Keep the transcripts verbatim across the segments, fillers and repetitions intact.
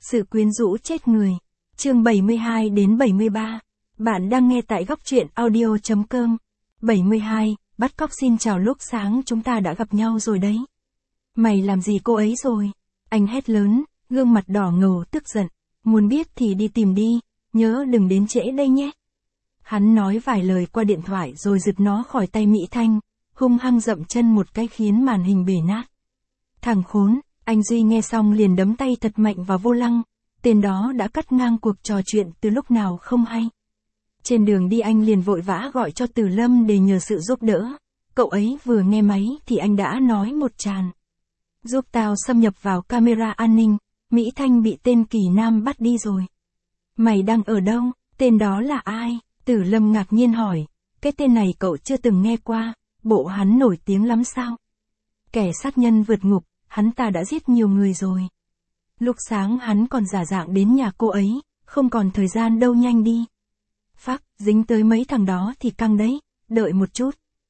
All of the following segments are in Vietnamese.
Sự quyến rũ chết người. Chương bảy mươi hai đến bảy mươi ba. Bạn đang nghe tại góc truyện audio chấm com. bảy mươi hai, bắt cóc xin chào lúc sáng chúng ta đã gặp nhau rồi đấy. Mày làm gì cô ấy rồi? Anh hét lớn, gương mặt đỏ ngầu tức giận. Muốn biết thì đi tìm đi, nhớ đừng đến trễ đây nhé. Hắn nói vài lời qua điện thoại rồi giật nó khỏi tay Mỹ Thanh, hung hăng dậm chân một cái khiến màn hình bể nát. Thằng khốn, anh Duy nghe xong liền đấm tay thật mạnh vào vô lăng, tên đó đã cắt ngang cuộc trò chuyện từ lúc nào không hay. Trên đường đi anh liền vội vã gọi cho Từ Lâm để nhờ sự giúp đỡ, cậu ấy vừa nghe máy thì anh đã nói một tràng. Giúp tao xâm nhập vào camera an ninh, Mỹ Thanh bị tên Kỳ Nam bắt đi rồi. Mày đang ở đâu, tên đó là ai? Tử Lâm ngạc nhiên hỏi, cái tên này cậu chưa từng nghe qua, bộ hắn nổi tiếng lắm sao? Kẻ sát nhân vượt ngục, hắn ta đã giết nhiều người rồi. Lúc sáng hắn còn giả dạng đến nhà cô ấy, không còn thời gian đâu, nhanh đi. Phắc, dính tới mấy thằng đó thì căng đấy, đợi một chút.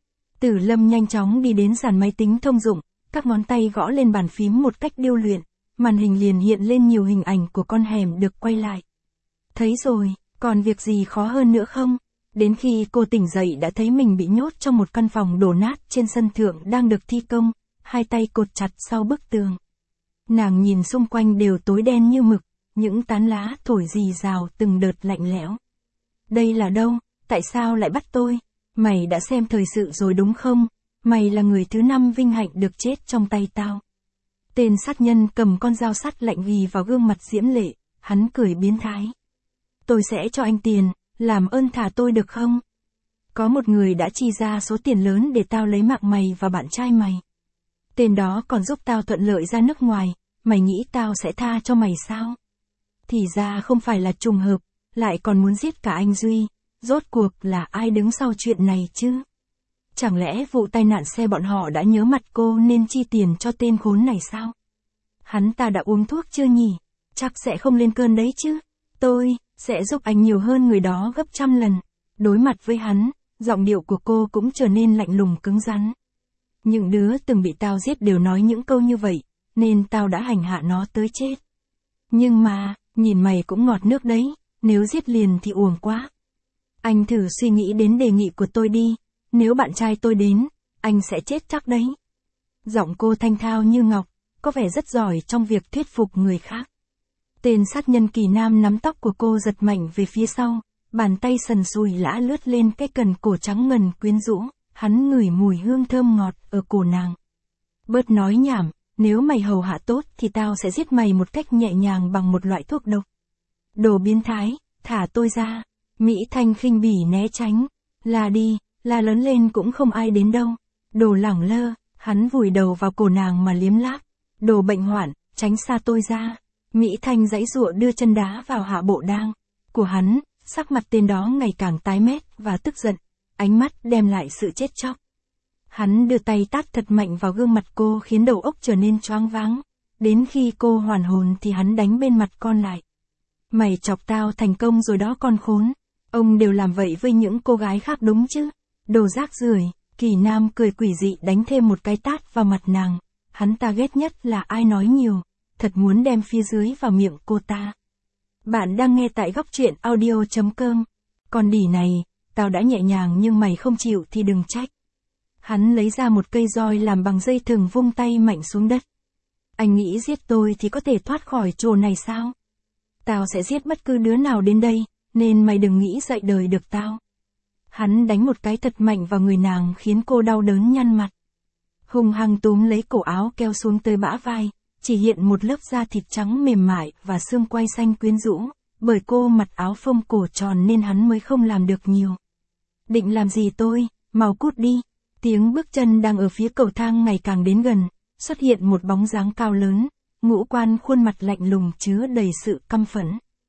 Tử Lâm nhanh chóng đi đến dàn máy tính thông dụng, các ngón tay gõ lên bàn phím một cách điêu luyện, màn hình liền hiện lên nhiều hình ảnh của con hẻm được quay lại. Thấy rồi, còn việc gì khó hơn nữa không? Đến khi cô tỉnh dậy đã thấy mình bị nhốt trong một căn phòng đổ nát trên sân thượng đang được thi công, hai tay cột chặt sau bức tường. Nàng nhìn xung quanh đều tối đen như mực, những tán lá thổi rì rào từng đợt lạnh lẽo. Đây là đâu? Tại sao lại bắt tôi? Mày đã xem thời sự rồi đúng không? Mày là người thứ năm vinh hạnh được chết trong tay tao. Tên sát nhân cầm con dao sắt lạnh ghì vào gương mặt diễm lệ, hắn cười biến thái. Tôi sẽ cho anh tiền, làm ơn thả tôi được không? Có một người đã chi ra số tiền lớn để tao lấy mạng mày và bạn trai mày. Tên đó còn giúp tao thuận lợi ra nước ngoài, mày nghĩ tao sẽ tha cho mày sao? Thì ra không phải là trùng hợp, lại còn muốn giết cả anh Duy, rốt cuộc là ai đứng sau chuyện này chứ? Chẳng lẽ vụ tai nạn xe bọn họ đã nhớ mặt cô nên chi tiền cho tên khốn này sao? Hắn ta đã uống thuốc chưa nhỉ? Chắc sẽ không lên cơn đấy chứ? Tôi sẽ giúp anh nhiều hơn người đó gấp trăm lần. Đối mặt với hắn, giọng điệu của cô cũng trở nên lạnh lùng cứng rắn. Những đứa từng bị tao giết đều nói những câu như vậy, nên tao đã hành hạ nó tới chết. Nhưng mà, nhìn mày cũng ngọt nước đấy, nếu giết liền thì uổng quá. Anh thử suy nghĩ đến đề nghị của tôi đi, nếu bạn trai tôi đến, anh sẽ chết chắc đấy. Giọng cô thanh thao như ngọc, có vẻ rất giỏi trong việc thuyết phục người khác. Tên sát nhân Kỳ Nam nắm tóc của cô giật mạnh về phía sau, bàn tay sần sùi lã lướt lên cái cần cổ trắng ngần quyến rũ, hắn ngửi mùi hương thơm ngọt ở cổ nàng. Bớt nói nhảm, nếu mày hầu hạ tốt thì tao sẽ giết mày một cách nhẹ nhàng bằng một loại thuốc độc. Đồ biến thái, thả tôi ra. Mỹ Thanh khinh bỉ né tránh. Là đi, là lớn lên cũng không ai đến đâu. Đồ lẳng lơ, hắn vùi đầu vào cổ nàng mà liếm láp. Đồ bệnh hoạn, tránh xa tôi ra. Mỹ Thanh giãy giụa đưa chân đá vào hạ bộ đang của hắn, sắc mặt tên đó ngày càng tái mét và tức giận, ánh mắt đem lại sự chết chóc. Hắn đưa tay tát thật mạnh vào gương mặt cô khiến đầu óc trở nên choáng váng. Đến khi cô hoàn hồn thì hắn đánh bên mặt con lại. Mày chọc tao thành công rồi đó con khốn. Ông đều làm vậy với những cô gái khác đúng chứ? Đồ rác rưởi. Kỳ Nam cười quỷ dị đánh thêm một cái tát vào mặt nàng. Hắn ta ghét nhất là ai nói nhiều, thật muốn đem phía dưới vào miệng cô ta. Bạn đang nghe tại góc truyện audio chấm com. Con đỉ này, tao đã nhẹ nhàng nhưng mày không chịu thì đừng trách. Hắn lấy ra một cây roi làm bằng dây thừng vung tay mạnh xuống đất. Anh nghĩ giết tôi thì có thể thoát khỏi chỗ này sao? Tao sẽ giết bất cứ đứa nào đến đây, nên mày đừng nghĩ dậy đời được tao. Hắn đánh một cái thật mạnh vào người nàng khiến cô đau đớn nhăn mặt. Hung hăng túm lấy cổ áo kéo xuống tới bã vai, chỉ hiện một lớp da thịt trắng mềm mại và xương quai xanh quyến rũ, bởi cô mặc áo phông cổ tròn nên hắn mới không làm được nhiều. Định làm gì tôi, mau cút đi. Tiếng bước chân đang ở phía cầu thang ngày càng đến gần, xuất hiện một bóng dáng cao lớn, ngũ quan khuôn mặt lạnh lùng chứa đầy sự căm phẫn.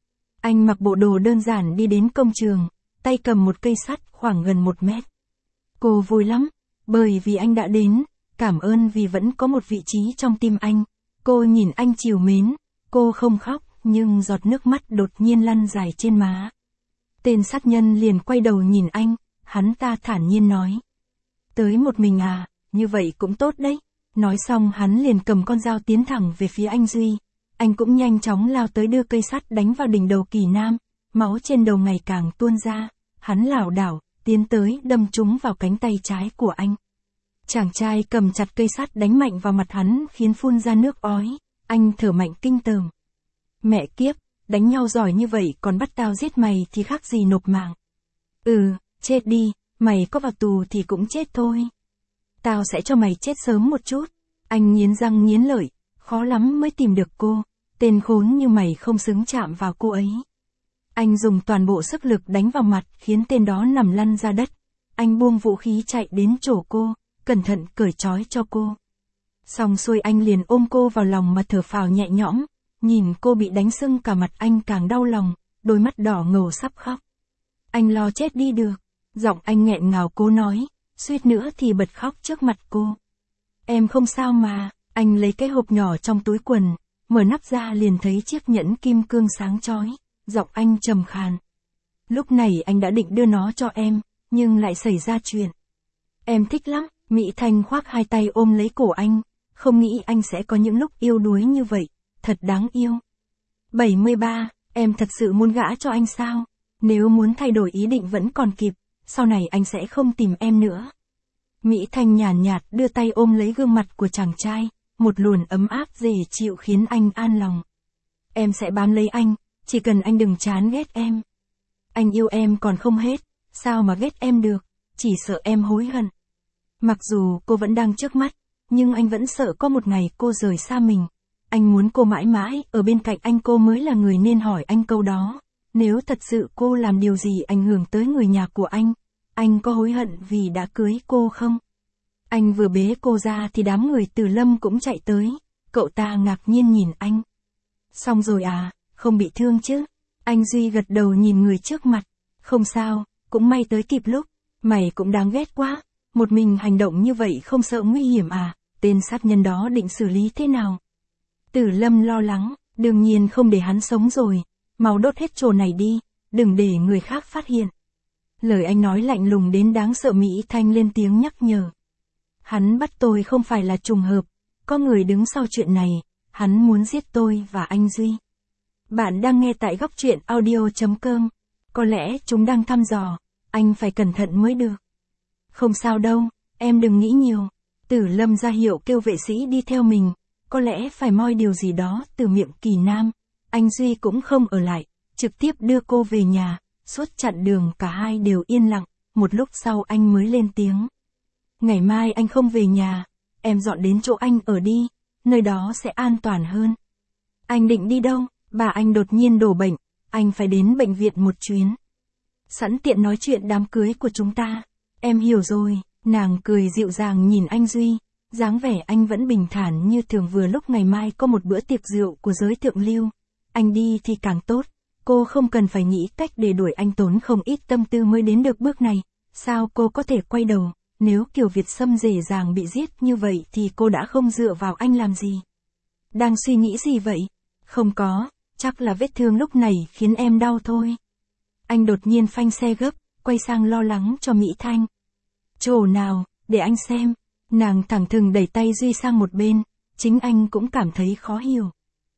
Anh mặc bộ đồ đơn giản đi đến công trường, tay cầm một cây sắt khoảng gần một mét. Cô vui lắm, bởi vì anh đã đến, cảm ơn vì vẫn có một vị trí trong tim anh. Cô nhìn anh trìu mến, cô không khóc, nhưng giọt nước mắt đột nhiên lăn dài trên má. Tên sát nhân liền quay đầu nhìn anh, hắn ta thản nhiên nói. Tới một mình à, như vậy cũng tốt đấy. Nói xong hắn liền cầm con dao tiến thẳng về phía anh Duy. Anh cũng nhanh chóng lao tới đưa cây sắt đánh vào đỉnh đầu Kỳ Nam, máu trên đầu ngày càng tuôn ra, hắn lảo đảo, tiến tới đâm trúng vào cánh tay trái của anh. Chàng trai cầm chặt cây sắt đánh mạnh vào mặt hắn khiến phun ra nước ói, anh thở mạnh kinh tởm. Mẹ kiếp, đánh nhau giỏi như vậy còn bắt tao giết mày thì khác gì nộp mạng. Ừ, chết đi, mày có vào tù thì cũng chết thôi. Tao sẽ cho mày chết sớm một chút. Anh nghiến răng nghiến lợi, khó lắm mới tìm được cô, tên khốn như mày không xứng chạm vào cô ấy. Anh dùng toàn bộ sức lực đánh vào mặt khiến tên đó nằm lăn ra đất. Anh buông vũ khí chạy đến chỗ cô, cẩn thận cởi trói cho cô. Xong xuôi anh liền ôm cô vào lòng mà thở phào nhẹ nhõm, nhìn cô bị đánh sưng cả mặt anh càng đau lòng, đôi mắt đỏ ngầu sắp khóc. Anh lo chết đi được, giọng anh nghẹn ngào cố nói, suýt nữa thì bật khóc trước mặt cô. Em không sao mà, anh lấy cái hộp nhỏ trong túi quần, mở nắp ra liền thấy chiếc nhẫn kim cương sáng chói, giọng anh trầm khàn. Lúc này anh đã định đưa nó cho em, nhưng lại xảy ra chuyện. Em thích lắm, Mỹ Thanh khoác hai tay ôm lấy cổ anh, không nghĩ anh sẽ có những lúc yêu đuối như vậy, thật đáng yêu. bảy mươi ba, em thật sự muốn gả cho anh sao? Nếu muốn thay đổi ý định vẫn còn kịp, sau này anh sẽ không tìm em nữa. Mỹ Thanh nhàn nhạt, nhạt đưa tay ôm lấy gương mặt của chàng trai, một luồn ấm áp dễ chịu khiến anh an lòng. Em sẽ bám lấy anh, chỉ cần anh đừng chán ghét em. Anh yêu em còn không hết, sao mà ghét em được, chỉ sợ em hối hận. Mặc dù cô vẫn đang trước mắt, nhưng anh vẫn sợ có một ngày cô rời xa mình. Anh muốn cô mãi mãi ở bên cạnh anh, cô mới là người nên hỏi anh câu đó. Nếu thật sự cô làm điều gì ảnh hưởng tới người nhà của anh, anh có hối hận vì đã cưới cô không? Anh vừa bế cô ra thì đám người Từ Lâm cũng chạy tới, cậu ta ngạc nhiên nhìn anh. Xong rồi à, không bị thương chứ? Anh Duy gật đầu nhìn người trước mặt, không sao, cũng may tới kịp lúc, mày cũng đáng ghét quá, một mình hành động như vậy không sợ nguy hiểm à, tên sát nhân đó định xử lý thế nào? Từ Lâm lo lắng, đương nhiên không để hắn sống rồi, mau đốt hết chỗ này đi, đừng để người khác phát hiện. Lời anh nói lạnh lùng đến đáng sợ. Mỹ Thanh lên tiếng nhắc nhở. Hắn bắt tôi không phải là trùng hợp, có người đứng sau chuyện này, hắn muốn giết tôi và anh Duy. Bạn đang nghe tại góc truyện audio chấm com, có lẽ chúng đang thăm dò, anh phải cẩn thận mới được. Không sao đâu, em đừng nghĩ nhiều. Tử Lâm ra hiệu kêu vệ sĩ đi theo mình, có lẽ phải moi điều gì đó từ miệng Kỳ Nam. Anh Duy cũng không ở lại, trực tiếp đưa cô về nhà, suốt chặng đường cả hai đều yên lặng, một lúc sau anh mới lên tiếng. Ngày mai anh không về nhà, em dọn đến chỗ anh ở đi, nơi đó sẽ an toàn hơn. Anh định đi đâu? Bà anh đột nhiên đổ bệnh, anh phải đến bệnh viện một chuyến. Sẵn tiện nói chuyện đám cưới của chúng ta. Em hiểu rồi, nàng cười dịu dàng nhìn anh Duy, dáng vẻ anh vẫn bình thản như thường. Vừa lúc ngày mai có một bữa tiệc rượu của giới thượng lưu, anh đi thì càng tốt, cô không cần phải nghĩ cách để đuổi anh, tốn không ít tâm tư mới đến được bước này, sao cô có thể quay đầu, nếu Kiều Việt Sâm dễ dàng bị giết như vậy thì cô đã không dựa vào anh làm gì. Đang suy nghĩ gì vậy? Không có, chắc là vết thương lúc này khiến em đau thôi. Anh đột nhiên phanh xe gấp, quay sang lo lắng cho Mỹ Thanh. Chỗ nào, để anh xem. Nàng thẳng thừng đẩy tay Duy sang một bên, chính anh cũng cảm thấy khó hiểu.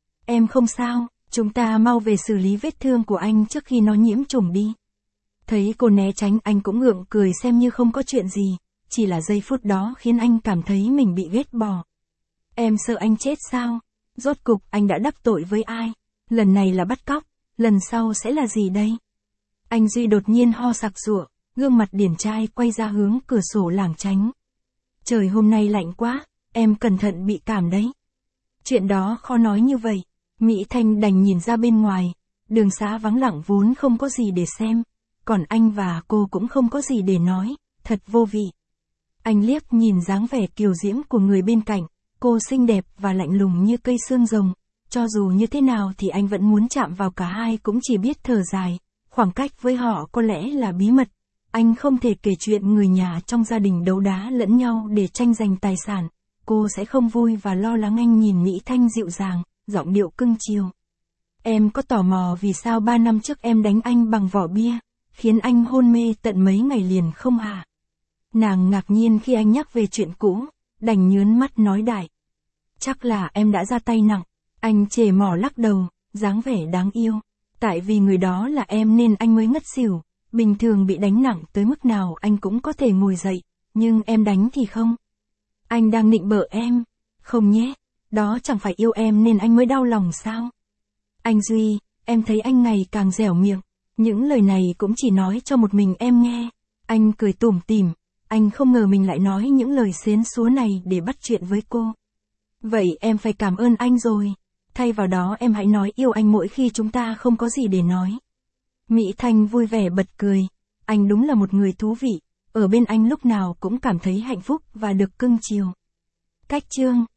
Em không sao, chúng ta mau về xử lý vết thương của anh trước khi nó nhiễm trùng đi. Thấy cô né tránh, anh cũng gượng cười xem như không có chuyện gì, chỉ là giây phút đó khiến anh cảm thấy mình bị ghét bỏ. Em sợ anh chết sao? Rốt cục anh đã đắc tội với ai? Lần này là bắt cóc, lần sau sẽ là gì đây? Anh Duy đột nhiên ho sặc sụa, gương mặt điển trai quay ra hướng cửa sổ lảng tránh. Trời hôm nay lạnh quá, em cẩn thận bị cảm đấy. Chuyện đó khó nói như vậy. Mỹ Thanh đành nhìn ra bên ngoài, đường xá vắng lặng vốn không có gì để xem, còn anh và cô cũng không có gì để nói, thật vô vị. Anh liếc nhìn dáng vẻ kiều diễm của người bên cạnh, cô xinh đẹp và lạnh lùng như cây xương rồng, cho dù như thế nào thì anh vẫn muốn chạm vào cả hai, cũng chỉ biết thở dài, khoảng cách với họ có lẽ là bí mật. Anh không thể kể chuyện người nhà trong gia đình đấu đá lẫn nhau để tranh giành tài sản, cô sẽ không vui và lo lắng. Anh nhìn Mỹ Thanh dịu dàng, giọng điệu cưng chiều. Em có tò mò vì sao ba năm trước em đánh anh bằng vỏ bia, khiến anh hôn mê tận mấy ngày liền không hả? Nàng ngạc nhiên khi anh nhắc về chuyện cũ, đành nhớn mắt nói đại. Chắc là em đã ra tay nặng. Anh chề mỏ lắc đầu, dáng vẻ đáng yêu. Tại vì người đó là em nên anh mới ngất xỉu. Bình thường bị đánh nặng tới mức nào anh cũng có thể ngồi dậy, nhưng em đánh thì không. Anh đang nịnh bợ em. Không nhé, đó chẳng phải yêu em nên anh mới đau lòng sao? Anh Duy, em thấy anh ngày càng dẻo miệng. Những lời này cũng chỉ nói cho một mình em nghe. Anh cười tủm tỉm. Anh không ngờ mình lại nói những lời xến xúa này để bắt chuyện với cô. Vậy em phải cảm ơn anh rồi. Thay vào đó em hãy nói yêu anh mỗi khi chúng ta không có gì để nói. Mỹ Thanh vui vẻ bật cười. Anh đúng là một người thú vị. Ở bên anh lúc nào cũng cảm thấy hạnh phúc và được cưng chiều. Cách chương